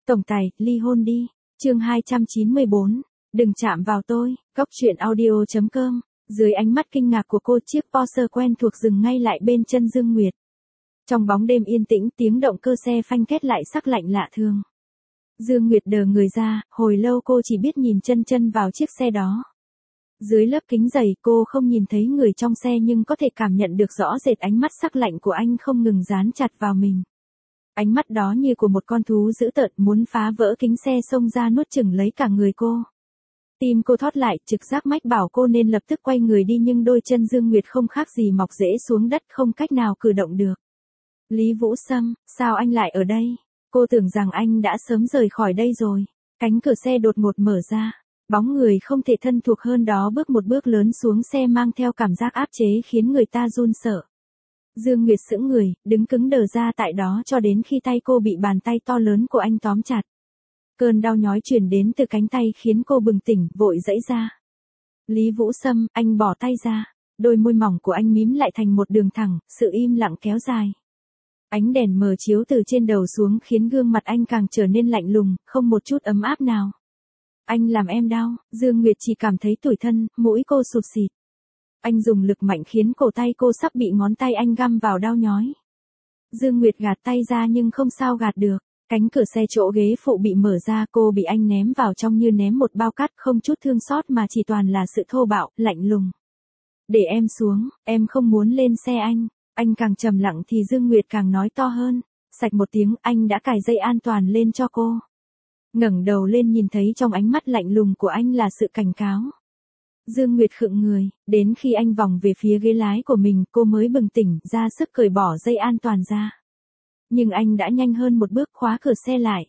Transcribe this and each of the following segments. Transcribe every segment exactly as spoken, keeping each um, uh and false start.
Tổng tài, ly hôn đi. Chương hai trăm chín mươi bốn. Đừng chạm vào tôi. Góc truyện audio chấm com. Dưới ánh mắt kinh ngạc của cô, chiếc Porsche quen thuộc dừng ngay lại bên chân Dương Nguyệt. Trong bóng đêm yên tĩnh, tiếng động cơ xe phanh két lại sắc lạnh lạ thường. Dương Nguyệt đờ người ra, hồi lâu cô chỉ biết nhìn chân chân vào chiếc xe đó. Dưới lớp kính dày cô không nhìn thấy người trong xe nhưng có thể cảm nhận được rõ rệt ánh mắt sắc lạnh của anh không ngừng dán chặt vào mình. Ánh mắt đó như của một con thú dữ tợn muốn phá vỡ kính xe xông ra nuốt chửng lấy cả người cô. Tim cô thót lại, trực giác mách bảo cô nên lập tức quay người đi nhưng đôi chân Dương Nguyệt không khác gì mọc rễ xuống đất, không cách nào cử động được. Lý Vũ Sâm, sao anh lại ở đây? Cô tưởng rằng anh đã sớm rời khỏi đây rồi. Cánh cửa xe đột ngột mở ra. Bóng người không thể thân thuộc hơn đó bước một bước lớn xuống xe mang theo cảm giác áp chế khiến người ta run sợ. Dương Nguyệt sững người, đứng cứng đờ ra tại đó cho đến khi tay cô bị bàn tay to lớn của anh tóm chặt. Cơn đau nhói truyền đến từ cánh tay khiến cô bừng tỉnh, vội giãy ra. Lý Vũ Sâm, anh bỏ tay ra. Đôi môi mỏng của anh mím lại thành một đường thẳng, sự im lặng kéo dài. Ánh đèn mờ chiếu từ trên đầu xuống khiến gương mặt anh càng trở nên lạnh lùng, không một chút ấm áp nào. Anh làm em đau. Dương Nguyệt chỉ cảm thấy tủi thân, mũi cô sụt xịt. Anh dùng lực mạnh khiến cổ tay cô sắp bị ngón tay anh găm vào đau nhói. Dương Nguyệt gạt tay ra nhưng không sao gạt được. Cánh cửa xe chỗ ghế phụ bị mở ra, cô bị anh ném vào trong như ném một bao cát, không chút thương xót mà chỉ toàn là sự thô bạo, lạnh lùng. Để em xuống, em không muốn lên xe anh. Anh càng trầm lặng thì Dương Nguyệt càng nói to hơn. Sạch một tiếng, anh đã cài dây an toàn lên cho cô. Ngẩng đầu lên nhìn thấy trong ánh mắt lạnh lùng của anh là sự cảnh cáo. Dương Nguyệt khựng người, đến khi anh vòng về phía ghế lái của mình, cô mới bừng tỉnh, ra sức cởi bỏ dây an toàn ra. Nhưng anh đã nhanh hơn một bước khóa cửa xe lại.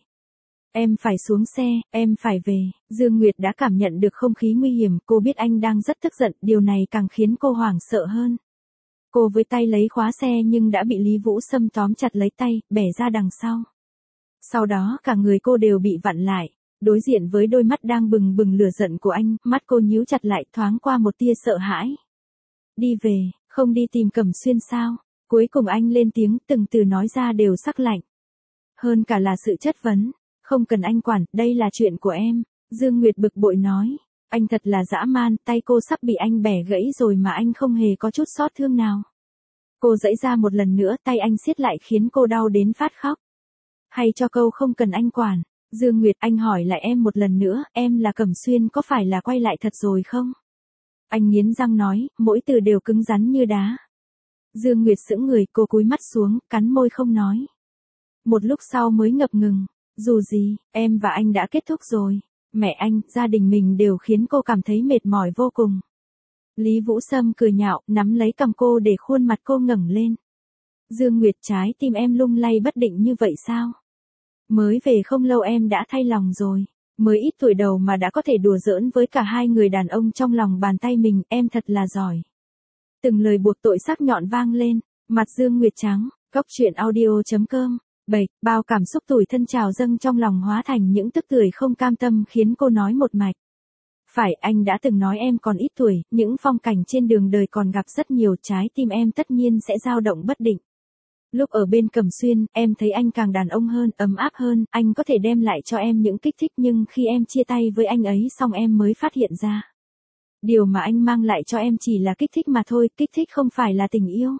Em phải xuống xe, em phải về. Dương Nguyệt đã cảm nhận được không khí nguy hiểm, cô biết anh đang rất tức giận, điều này càng khiến cô hoảng sợ hơn. Cô với tay lấy khóa xe nhưng đã bị Lý Vũ Sâm tóm chặt lấy tay, bẻ ra đằng sau. Sau đó cả người cô đều bị vặn lại. Đối diện với đôi mắt đang bừng bừng lửa giận của anh, mắt cô nhíu chặt lại, thoáng qua một tia sợ hãi. Đi về, không đi tìm Cẩm Xuyên sao? Cuối cùng anh lên tiếng, từng từ nói ra đều sắc lạnh. Hơn cả là sự chất vấn. Không cần anh quản, đây là chuyện của em. Dương Nguyệt bực bội nói. Anh thật là dã man, tay cô sắp bị anh bẻ gãy rồi mà anh không hề có chút xót thương nào. Cô giãy ra một lần nữa, tay anh siết lại khiến cô đau đến phát khóc. Hay cho câu không cần anh quản. Dương Nguyệt, anh hỏi lại em một lần nữa, em là Cẩm Xuyên có phải là quay lại thật rồi không? Anh nghiến răng nói, mỗi từ đều cứng rắn như đá. Dương Nguyệt sững người, cô cúi mắt xuống, cắn môi không nói. Một lúc sau mới ngập ngừng, dù gì, em và anh đã kết thúc rồi. Mẹ anh, gia đình mình đều khiến cô cảm thấy mệt mỏi vô cùng. Lý Vũ Sâm cười nhạo, nắm lấy cằm cô để khuôn mặt cô ngẩng lên. Dương Nguyệt, trái tim em lung lay bất định như vậy sao? Mới về không lâu em đã thay lòng rồi. Mới ít tuổi đầu mà đã có thể đùa giỡn với cả hai người đàn ông trong lòng bàn tay mình, em thật là giỏi. Từng lời buộc tội sắc nhọn vang lên, mặt Dương Nguyệt trắng, góc truyện audio chấm com. Bảy, bao cảm xúc tủi thân trào dâng trong lòng hóa thành những tức tưởi không cam tâm khiến cô nói một mạch. Phải, anh đã từng nói em còn ít tuổi, những phong cảnh trên đường đời còn gặp rất nhiều, trái tim em tất nhiên sẽ dao động bất định. Lúc ở bên Cẩm Xuyên, em thấy anh càng đàn ông hơn, ấm áp hơn, anh có thể đem lại cho em những kích thích nhưng khi em chia tay với anh ấy xong em mới phát hiện ra. Điều mà anh mang lại cho em chỉ là kích thích mà thôi, kích thích không phải là tình yêu.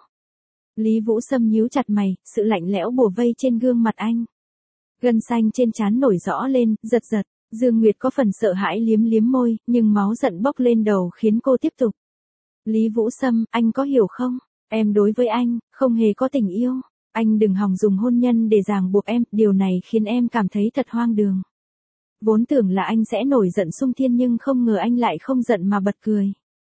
Lý Vũ Sâm nhíu chặt mày, sự lạnh lẽo bủa vây trên gương mặt anh. Gân xanh trên trán nổi rõ lên, giật giật, Dương Nguyệt có phần sợ hãi liếm liếm môi, nhưng máu giận bốc lên đầu khiến cô tiếp tục. Lý Vũ Sâm, anh có hiểu không? Em đối với anh, không hề có tình yêu. Anh đừng hòng dùng hôn nhân để ràng buộc em, điều này khiến em cảm thấy thật hoang đường. Vốn tưởng là anh sẽ nổi giận xung thiên nhưng không ngờ anh lại không giận mà bật cười.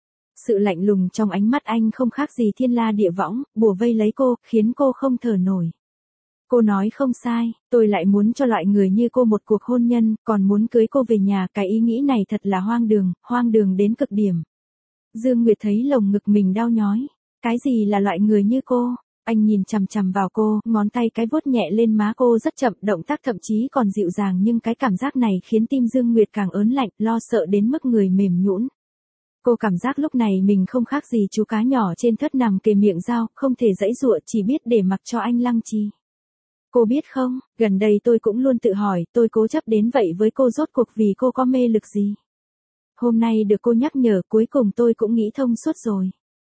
Sự lạnh lùng trong ánh mắt anh không khác gì thiên la địa võng, bủa vây lấy cô, khiến cô không thở nổi. Cô nói không sai, tôi lại muốn cho loại người như cô một cuộc hôn nhân, còn muốn cưới cô về nhà, cái ý nghĩ này thật là hoang đường, hoang đường đến cực điểm. Dương Nguyệt thấy lồng ngực mình đau nhói. Cái gì là loại người như cô? Anh nhìn chằm chằm vào cô, ngón tay cái vuốt nhẹ lên má cô rất chậm, động tác thậm chí còn dịu dàng nhưng cái cảm giác này khiến tim Dương Nguyệt càng ớn lạnh, lo sợ đến mức người mềm nhũn. Cô cảm giác lúc này mình không khác gì chú cá nhỏ trên thớt nằm kề miệng dao, không thể giãy giụa, chỉ biết để mặc cho anh lăng trì. Cô biết không, gần đây tôi cũng luôn tự hỏi, tôi cố chấp đến vậy với cô rốt cuộc vì cô có mê lực gì. Hôm nay được cô nhắc nhở, cuối cùng tôi cũng nghĩ thông suốt rồi.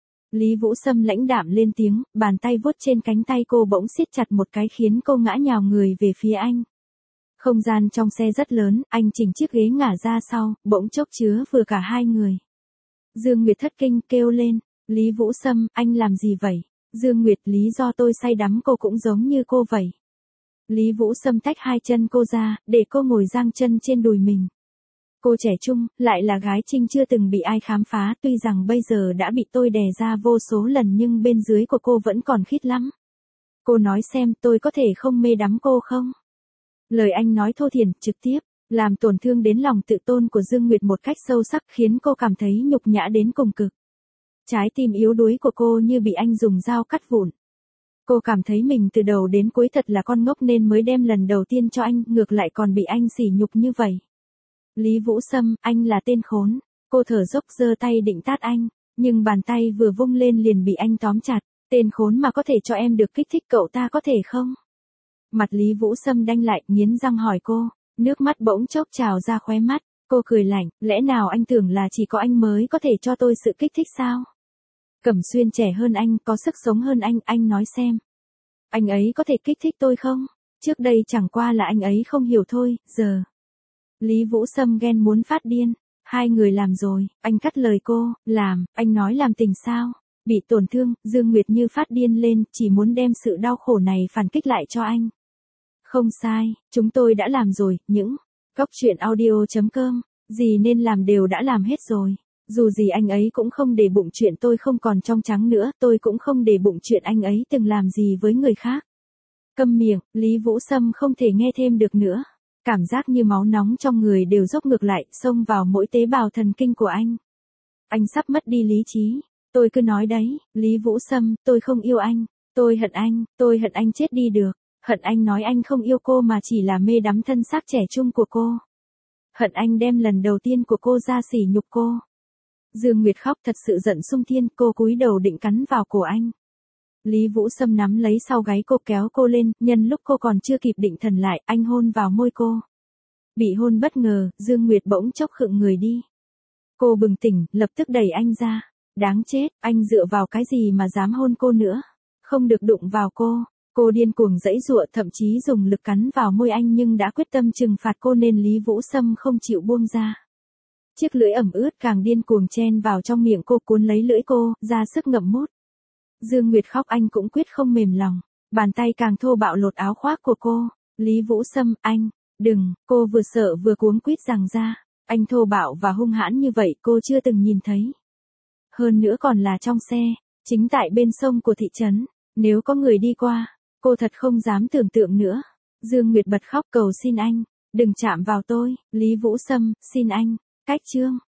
Lý Vũ Sâm lãnh đạm lên tiếng, bàn tay vuốt trên cánh tay cô bỗng siết chặt một cái khiến cô ngã nhào người về phía anh. Không gian trong xe rất lớn, anh chỉnh chiếc ghế ngả ra sau, bỗng chốc chứa vừa cả hai người. Dương Nguyệt thất kinh kêu lên, Lý Vũ Sâm, anh làm gì vậy? Dương Nguyệt, lý do tôi say đắm cô cũng giống như cô vậy. Lý Vũ Sâm tách hai chân cô ra, để cô ngồi giang chân trên đùi mình. Cô trẻ trung, lại là gái trinh chưa từng bị ai khám phá, tuy rằng bây giờ đã bị tôi đè ra vô số lần nhưng bên dưới của cô vẫn còn khít lắm. Cô nói xem, tôi có thể không mê đắm cô không? Lời anh nói thô thiển, trực tiếp, làm tổn thương đến lòng tự tôn của Dương Nguyệt một cách sâu sắc khiến cô cảm thấy nhục nhã đến cùng cực. Trái tim yếu đuối của cô như bị anh dùng dao cắt vụn. Cô cảm thấy mình từ đầu đến cuối thật là con ngốc nên mới đem lần đầu tiên cho anh, ngược lại còn bị anh sỉ nhục như vậy. Lý Vũ Sâm, anh là tên khốn. Cô thở dốc giơ tay định tát anh, nhưng bàn tay vừa vung lên liền bị anh tóm chặt. Tên khốn mà có thể cho em được kích thích cậu ta có thể không? Mặt Lý Vũ Sâm đanh lại, nghiến răng hỏi cô, nước mắt bỗng chốc trào ra khóe mắt. Cô cười lạnh, lẽ nào anh tưởng là chỉ có anh mới có thể cho tôi sự kích thích sao? Cẩm Xuyên trẻ hơn anh, có sức sống hơn anh, anh nói xem. Anh ấy có thể kích thích tôi không? Trước đây chẳng qua là anh ấy không hiểu thôi, giờ. Lý Vũ Sâm ghen muốn phát điên. Hai người làm rồi, anh cắt lời cô, làm, anh nói làm tình sao? Bị tổn thương, Dương Nguyệt như phát điên lên, chỉ muốn đem sự đau khổ này phản kích lại cho anh. Không sai, chúng tôi đã làm rồi, những cóc truyện audio chấm com, gì nên làm đều đã làm hết rồi. Dù gì anh ấy cũng không để bụng chuyện tôi không còn trong trắng nữa, tôi cũng không để bụng chuyện anh ấy từng làm gì với người khác. Câm miệng, Lý Vũ Sâm không thể nghe thêm được nữa. Cảm giác như máu nóng trong người đều dốc ngược lại, xông vào mỗi tế bào thần kinh của anh. Anh sắp mất đi lý trí. Tôi cứ nói đấy, Lý Vũ Sâm, tôi không yêu anh. Tôi hận anh, tôi hận anh chết đi được. Hận anh nói anh không yêu cô mà chỉ là mê đắm thân xác trẻ trung của cô. Hận anh đem lần đầu tiên của cô ra sỉ nhục cô. Dương Nguyệt khóc thật sự giận sung thiên, cô cúi đầu định cắn vào cổ anh. Lý Vũ Sâm nắm lấy sau gáy cô kéo cô lên, nhân lúc cô còn chưa kịp định thần lại, anh hôn vào môi cô. Bị hôn bất ngờ, Dương Nguyệt bỗng chốc khựng người đi. Cô bừng tỉnh, lập tức đẩy anh ra. Đáng chết, anh dựa vào cái gì mà dám hôn cô nữa? Không được đụng vào cô. Cô điên cuồng giãy giụa, thậm chí dùng lực cắn vào môi anh nhưng đã quyết tâm trừng phạt cô nên Lý Vũ Sâm không chịu buông ra. Chiếc lưỡi ẩm ướt càng điên cuồng chen vào trong miệng cô, cuốn lấy lưỡi cô, ra sức ngậm mút. Dương Nguyệt khóc, anh cũng quyết không mềm lòng. Bàn tay càng thô bạo lột áo khoác của cô. Lý Vũ Sâm, anh, đừng, cô vừa sợ vừa cuống quýt giằng ra. Anh thô bạo và hung hãn như vậy cô chưa từng nhìn thấy. Hơn nữa còn là trong xe, chính tại bên sông của thị trấn. Nếu có người đi qua, cô thật không dám tưởng tượng nữa. Dương Nguyệt bật khóc cầu xin anh, đừng chạm vào tôi. Lý Vũ Sâm, xin anh, cách chương.